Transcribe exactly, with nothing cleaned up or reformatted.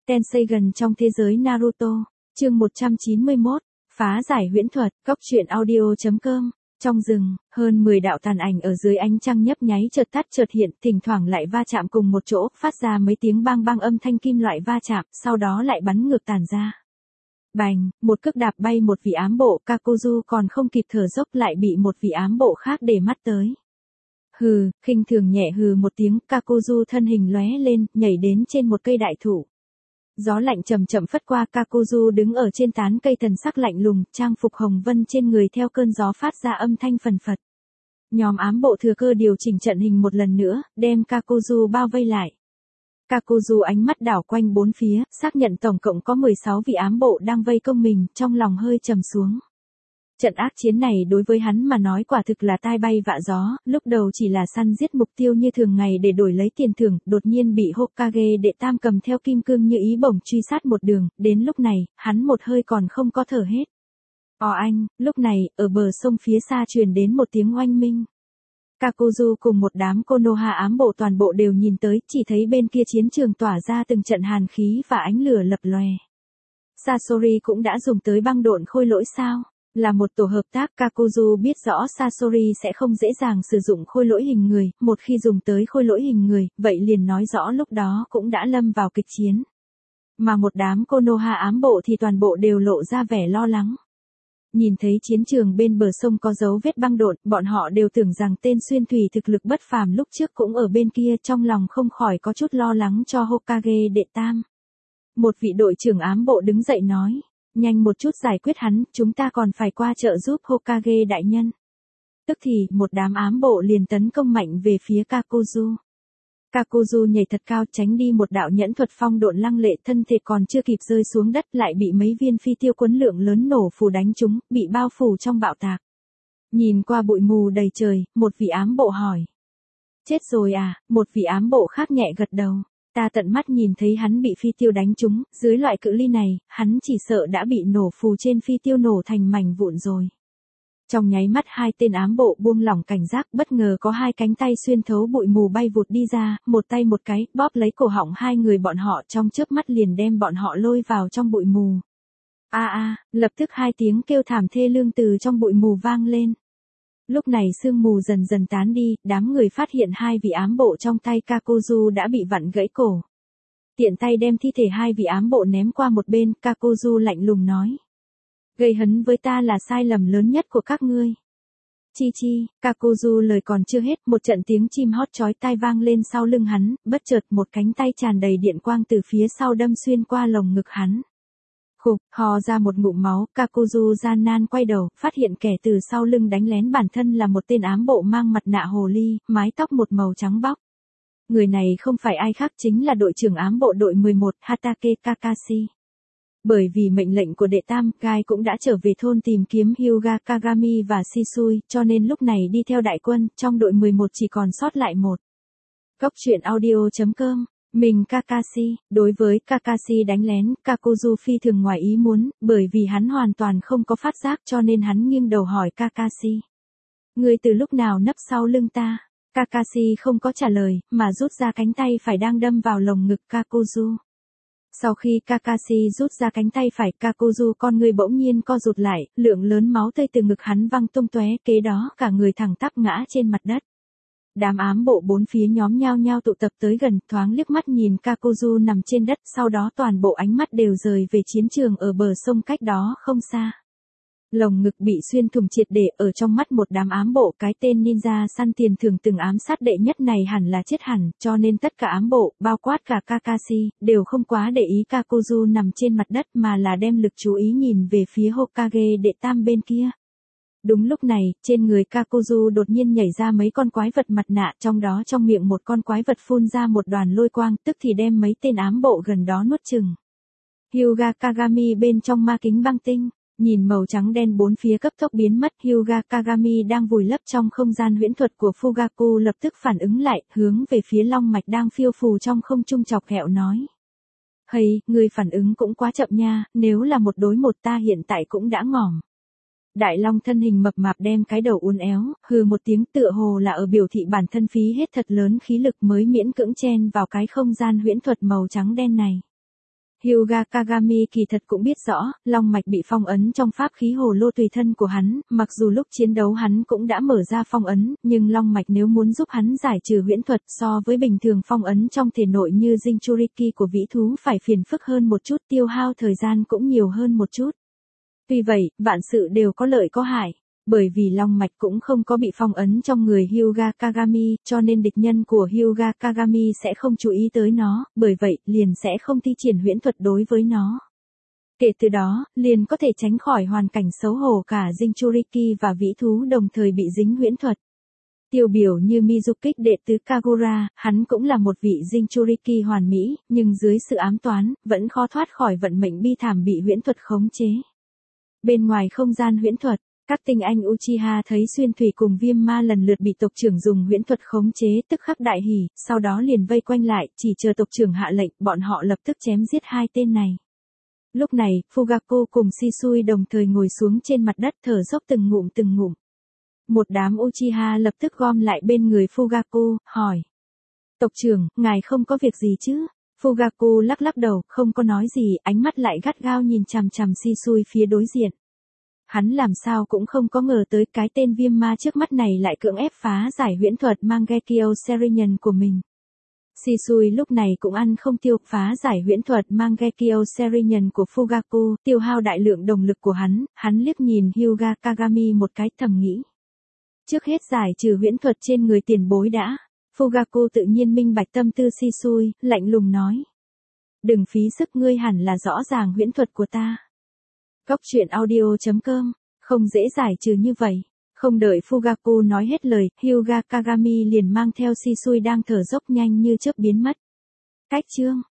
Tenseigan trong thế giới Naruto, chương một trăm chín mươi mốt, phá giải huyễn thuật, góc truyện audio chấm com. Trong rừng, hơn mười đạo tàn ảnh ở dưới ánh trăng nhấp nháy chợt tắt chợt hiện, thỉnh thoảng lại va chạm cùng một chỗ, phát ra mấy tiếng bang bang âm thanh kim loại va chạm, sau đó lại bắn ngược tàn ra. Bành, một cước đạp bay một vị ám bộ, Kakuzu còn không kịp thở dốc lại bị một vị ám bộ khác để mắt tới. Hừ, khinh thường nhẹ hừ một tiếng, Kakuzu thân hình lóe lên, nhảy đến trên một cây đại thụ. Gió lạnh chậm chậm phất qua, Kakuzu đứng ở trên tán cây, thần sắc lạnh lùng, trang phục hồng vân trên người theo cơn gió phát ra âm thanh phần phật. Nhóm ám bộ thừa cơ điều chỉnh trận hình một lần nữa, đem Kakuzu bao vây lại. Kakuzu ánh mắt đảo quanh bốn phía, xác nhận tổng cộng có mười sáu vị ám bộ đang vây công mình, trong lòng hơi trầm xuống. Trận ác chiến này đối với hắn mà nói quả thực là tai bay vạ gió, lúc đầu chỉ là săn giết mục tiêu như thường ngày để đổi lấy tiền thưởng, đột nhiên bị Hokage đệ tam cầm theo kim cương như ý bổng truy sát một đường, đến lúc này, hắn một hơi còn không có thở hết. Ồ anh, lúc này, ở bờ sông phía xa truyền đến một tiếng oanh minh. Kakuzu cùng một đám Konoha ám bộ toàn bộ đều nhìn tới, chỉ thấy bên kia chiến trường tỏa ra từng trận hàn khí và ánh lửa lập lòe. Sasori cũng đã dùng tới băng độn khôi lỗi sao? Là một tổ hợp tác, Kakuzu biết rõ Sasori sẽ không dễ dàng sử dụng khôi lỗi hình người, một khi dùng tới khôi lỗi hình người, vậy liền nói rõ lúc đó cũng đã lâm vào kịch chiến. Mà một đám Konoha ám bộ thì toàn bộ đều lộ ra vẻ lo lắng. Nhìn thấy chiến trường bên bờ sông có dấu vết băng độn, bọn họ đều tưởng rằng tên xuyên thủy thực lực bất phàm lúc trước cũng ở bên kia, trong lòng không khỏi có chút lo lắng cho Hokage đệ tam. Một vị đội trưởng ám bộ đứng dậy nói. Nhanh một chút giải quyết hắn, chúng ta còn phải qua trợ giúp Hokage đại nhân. Tức thì, một đám ám bộ liền tấn công mạnh về phía Kakuzu. Kakuzu nhảy thật cao tránh đi một đạo nhẫn thuật phong độn lăng lệ, thân thể còn chưa kịp rơi xuống đất lại bị mấy viên phi tiêu quấn lượng lớn nổ phù đánh trúng, bị bao phủ trong bạo tạc. Nhìn qua bụi mù đầy trời, một vị ám bộ hỏi. Chết rồi à, một vị ám bộ khác nhẹ gật đầu. Ta tận mắt nhìn thấy hắn bị phi tiêu đánh trúng, dưới loại cự ly này, hắn chỉ sợ đã bị nổ phù trên phi tiêu nổ thành mảnh vụn rồi. Trong nháy mắt hai tên ám bộ buông lỏng cảnh giác, bất ngờ có hai cánh tay xuyên thấu bụi mù bay vụt đi ra, một tay một cái, bóp lấy cổ họng hai người bọn họ, trong chớp mắt liền đem bọn họ lôi vào trong bụi mù. A a, lập tức hai tiếng kêu thảm thê lương từ trong bụi mù vang lên. Lúc này sương mù dần dần tán đi, đám người phát hiện hai vị ám bộ trong tay Kakuzu đã bị vặn gãy cổ. Tiện tay đem thi thể hai vị ám bộ ném qua một bên, Kakuzu lạnh lùng nói. Gây hấn với ta là sai lầm lớn nhất của các ngươi. Chi chi, Kakuzu lời còn chưa hết, một trận tiếng chim hót chói tai vang lên sau lưng hắn, bất chợt một cánh tay tràn đầy điện quang từ phía sau đâm xuyên qua lồng ngực hắn. Khục, hò ra một ngụm máu, Kakuzu gian nan quay đầu, phát hiện kẻ từ sau lưng đánh lén bản thân là một tên ám bộ mang mặt nạ hồ ly, mái tóc một màu trắng bóc. Người này không phải ai khác chính là đội trưởng ám bộ đội mười một, Hatake Kakashi. Bởi vì mệnh lệnh của đệ tam, Gai cũng đã trở về thôn tìm kiếm Hyuga Kagami và Shisui, cho nên lúc này đi theo đại quân, trong đội mười một chỉ còn sót lại một. Góc truyện audio chấm com. Mình Kakashi, đối với Kakashi đánh lén, Kakuzu phi thường ngoài ý muốn, bởi vì hắn hoàn toàn không có phát giác cho nên hắn nghiêng đầu hỏi Kakashi. Ngươi từ lúc nào nấp sau lưng ta? Kakashi không có trả lời, mà rút ra cánh tay phải đang đâm vào lồng ngực Kakuzu. Sau khi Kakashi rút ra cánh tay phải, Kakuzu con người bỗng nhiên co rụt lại, lượng lớn máu tươi từ ngực hắn văng tung tóe, kế đó cả người thẳng tắp ngã trên mặt đất. Đám ám bộ bốn phía nhóm nhao nhao tụ tập tới gần, thoáng liếc mắt nhìn Kakuzu nằm trên đất, sau đó toàn bộ ánh mắt đều rời về chiến trường ở bờ sông cách đó không xa. Lồng ngực bị xuyên thủng triệt để, ở trong mắt một đám ám bộ, cái tên ninja săn tiền thưởng từng ám sát đệ nhất này hẳn là chết hẳn, cho nên tất cả ám bộ, bao quát cả Kakashi, đều không quá để ý Kakuzu nằm trên mặt đất mà là đem lực chú ý nhìn về phía Hokage đệ tam bên kia. Đúng lúc này, trên người Kakuzu đột nhiên nhảy ra mấy con quái vật mặt nạ, trong đó trong miệng một con quái vật phun ra một đoàn lôi quang, tức thì đem mấy tên ám bộ gần đó nuốt chừng. Hyuga Kagami bên trong ma kính băng tinh, nhìn màu trắng đen bốn phía cấp tốc biến mất, Hyuga Kagami đang vùi lấp trong không gian huyễn thuật của Fugaku lập tức phản ứng lại, hướng về phía long mạch đang phiêu phù trong không trung chọc ghẹo nói. Hay, người phản ứng cũng quá chậm nha, nếu là một đối một ta hiện tại cũng đã ngỏm. Đại long thân hình mập mạp đem cái đầu uốn éo, hừ một tiếng tựa hồ là ở biểu thị bản thân phí hết thật lớn khí lực mới miễn cưỡng chen vào cái không gian huyễn thuật màu trắng đen này. Hyuga Kagami kỳ thật cũng biết rõ, long mạch bị phong ấn trong pháp khí hồ lô tùy thân của hắn, mặc dù lúc chiến đấu hắn cũng đã mở ra phong ấn, nhưng long mạch nếu muốn giúp hắn giải trừ huyễn thuật so với bình thường phong ấn trong thể nội như Jinchuriki của vĩ thú phải phiền phức hơn một chút, tiêu hao thời gian cũng nhiều hơn một chút. Tuy vậy, vạn sự đều có lợi có hại. Bởi vì long mạch cũng không có bị phong ấn trong người Hyuga Kagami, cho nên địch nhân của Hyuga Kagami sẽ không chú ý tới nó, bởi vậy, liền sẽ không thi triển huyễn thuật đối với nó. Kể từ đó, liền có thể tránh khỏi hoàn cảnh xấu hổ cả Jinchuriki và vĩ thú đồng thời bị dính huyễn thuật. Tiêu biểu như Mizukik đệ tứ Kagura, hắn cũng là một vị Jinchuriki hoàn mỹ, nhưng dưới sự ám toán, vẫn khó thoát khỏi vận mệnh bi thảm bị huyễn thuật khống chế. Bên ngoài không gian huyễn thuật, các tinh anh Uchiha thấy Xuyên Thủy cùng Viêm Ma lần lượt bị tộc trưởng dùng huyễn thuật khống chế, tức khắc đại hỉ, sau đó liền vây quanh lại, chỉ chờ tộc trưởng hạ lệnh, bọn họ lập tức chém giết hai tên này. Lúc này, Fugaku cùng Shisui đồng thời ngồi xuống trên mặt đất thở dốc từng ngụm từng ngụm. Một đám Uchiha lập tức gom lại bên người Fugaku, hỏi. Tộc trưởng, ngài không có việc gì chứ? Fugaku lắc lắc đầu, không có nói gì, ánh mắt lại gắt gao nhìn chằm chằm Shisui phía đối diện. Hắn làm sao cũng không có ngờ tới cái tên viêm ma trước mắt này lại cưỡng ép phá giải huyễn thuật Mangekyo Serinen của mình. Shisui lúc này cũng ăn không tiêu, phá giải huyễn thuật Mangekyo Serinen của Fugaku, tiêu hao đại lượng đồng lực của hắn, hắn liếc nhìn Hyuga Kagami một cái thầm nghĩ. Trước hết giải trừ huyễn thuật trên người tiền bối đã. Fugaku tự nhiên minh bạch tâm tư Shisui, lạnh lùng nói. Đừng phí sức, ngươi hẳn là rõ ràng huyễn thuật của ta. Góc truyện audio chấm com, không dễ giải trừ như vậy. Không đợi Fugaku nói hết lời, Hyuga Kagami liền mang theo Shisui đang thở dốc nhanh như chớp biến mất. Cách chương